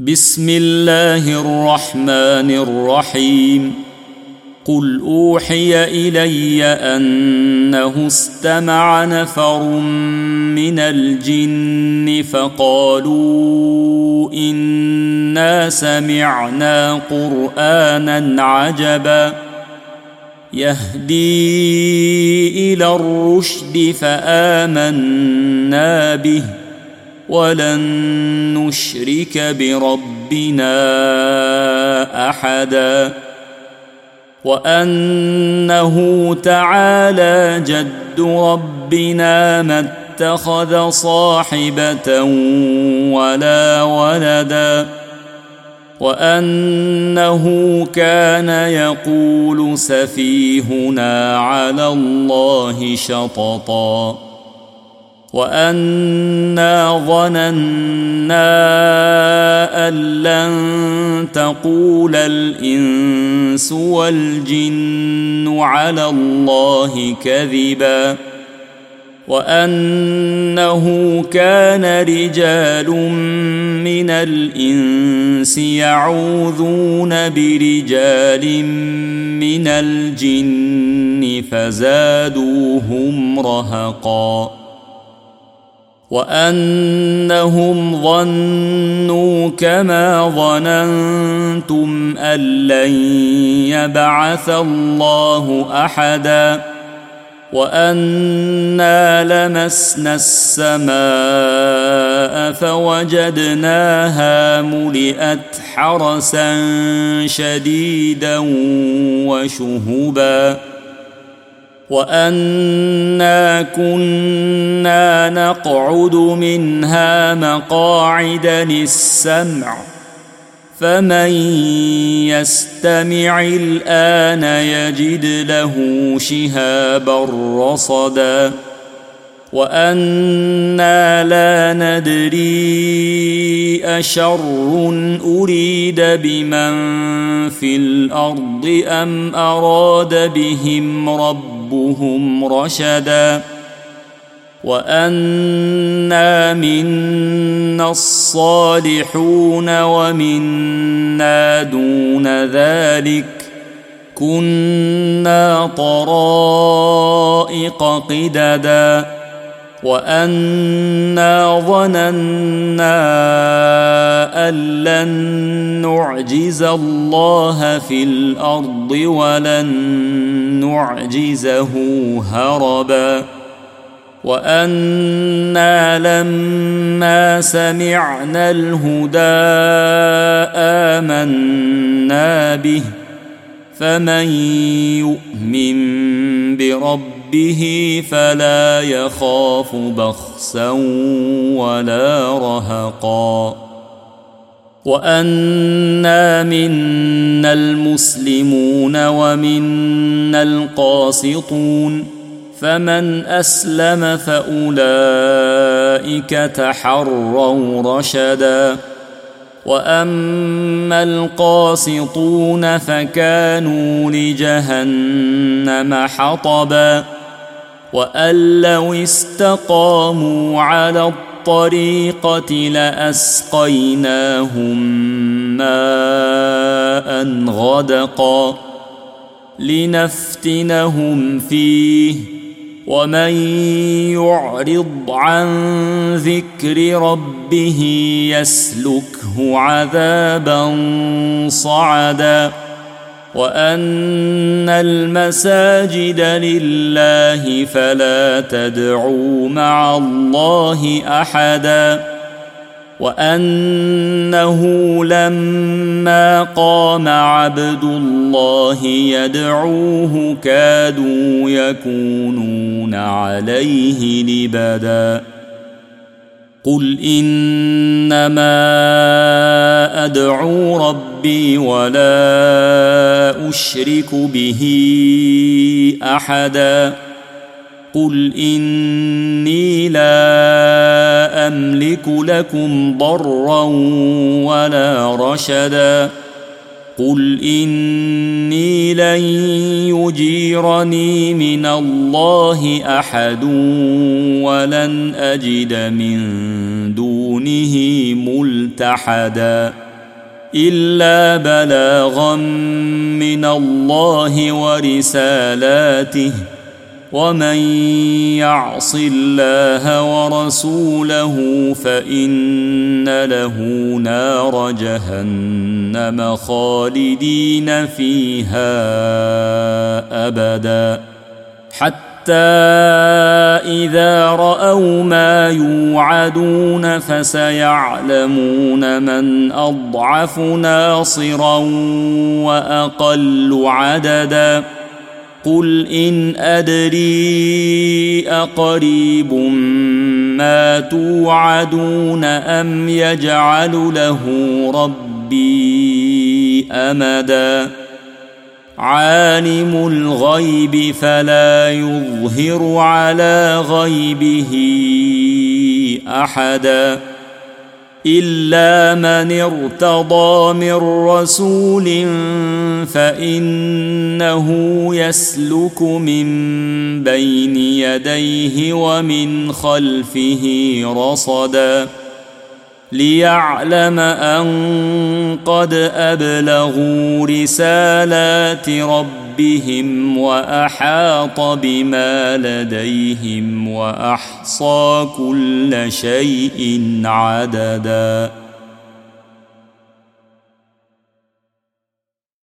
بسم الله الرحمن الرحيم. قل أوحي إلي أنه استمع نفر من الجن فقالوا إنا سمعنا قرآنا عجبا يهدي إلى الرشد فآمنا به ولن نشرك بربنا أحدا وأنه تعالى جد ربنا ما اتخذ صاحبة ولا ولدا وأنه كان يقول سفيهنا على الله شططا وأنا ظننا أن لن تقول الإنس والجن على الله كذبا وأنه كان رجال من الإنس يعوذون برجال من الجن فزادوهم رهقا وأنهم ظنوا كما ظننتم أن لن يبعث الله أحدا وأنا لمسنا السماء فوجدناها ملئت حرسا شديدا وشهبا وأنا كنا نقعد منها مقاعد للسمع فمن يستمع الآن يجد له شهابا رصدا وأنا لا ندري أشر أريد بمن في الأرض أم أراد بهم ربهم رشدا وأنا منا الصالحون ومنا دون ذلك كنا طرائق قددا وأنا ظننا أن لن نعجز الله في الأرض ولن نعجزه هربا وأنا لما سمعنا الهدى آمنا به فمن يؤمن بربه فلا يخاف بخسا ولا رهقا وأنا منا المسلمون ومنا القاسطون فمن أسلم فأولئك تحروا رشدا وأما القاسطون فكانوا لجهنم حطبا وأن لو استقاموا على الطريقة لأسقيناهم ماء غدقا لنفتنهم فيه ومن يعرض عن ذكر ربه يسلكه عذابا صعدا وأن المساجد لله فلا تدعوا مع الله أحدا وأنه لما قام عبد الله يدعوه كادوا يكونون عليه لبدا قل إنما أدعو ربي ولا أشرك به أحدا قل إني لا أملك لكم ضرا ولا رشدا قل إني لن يجيرني من الله أحد ولن أجد من دونه ملتحدا إلا بلاغا من الله ورسالاته ومن يعص الله ورسوله فإن له نار جهنم خالدين فيها أبدا حتى إذا رأوا ما يوعدون فسيعلمون من أضعف ناصرا وأقل عددا قل إن أدري أقريب ما توعدون أم يجعل له ربي أمدا عالم الغيب فلا يظهر على غيبه أحدا إلا من ارتضى من رسول فإنه يسلك من بين يديه ومن خلفه رصدا ليعلم أن قد أبلغوا رسالات ربهم وأحاط بما لديهم وأحصى كل شيء عددا.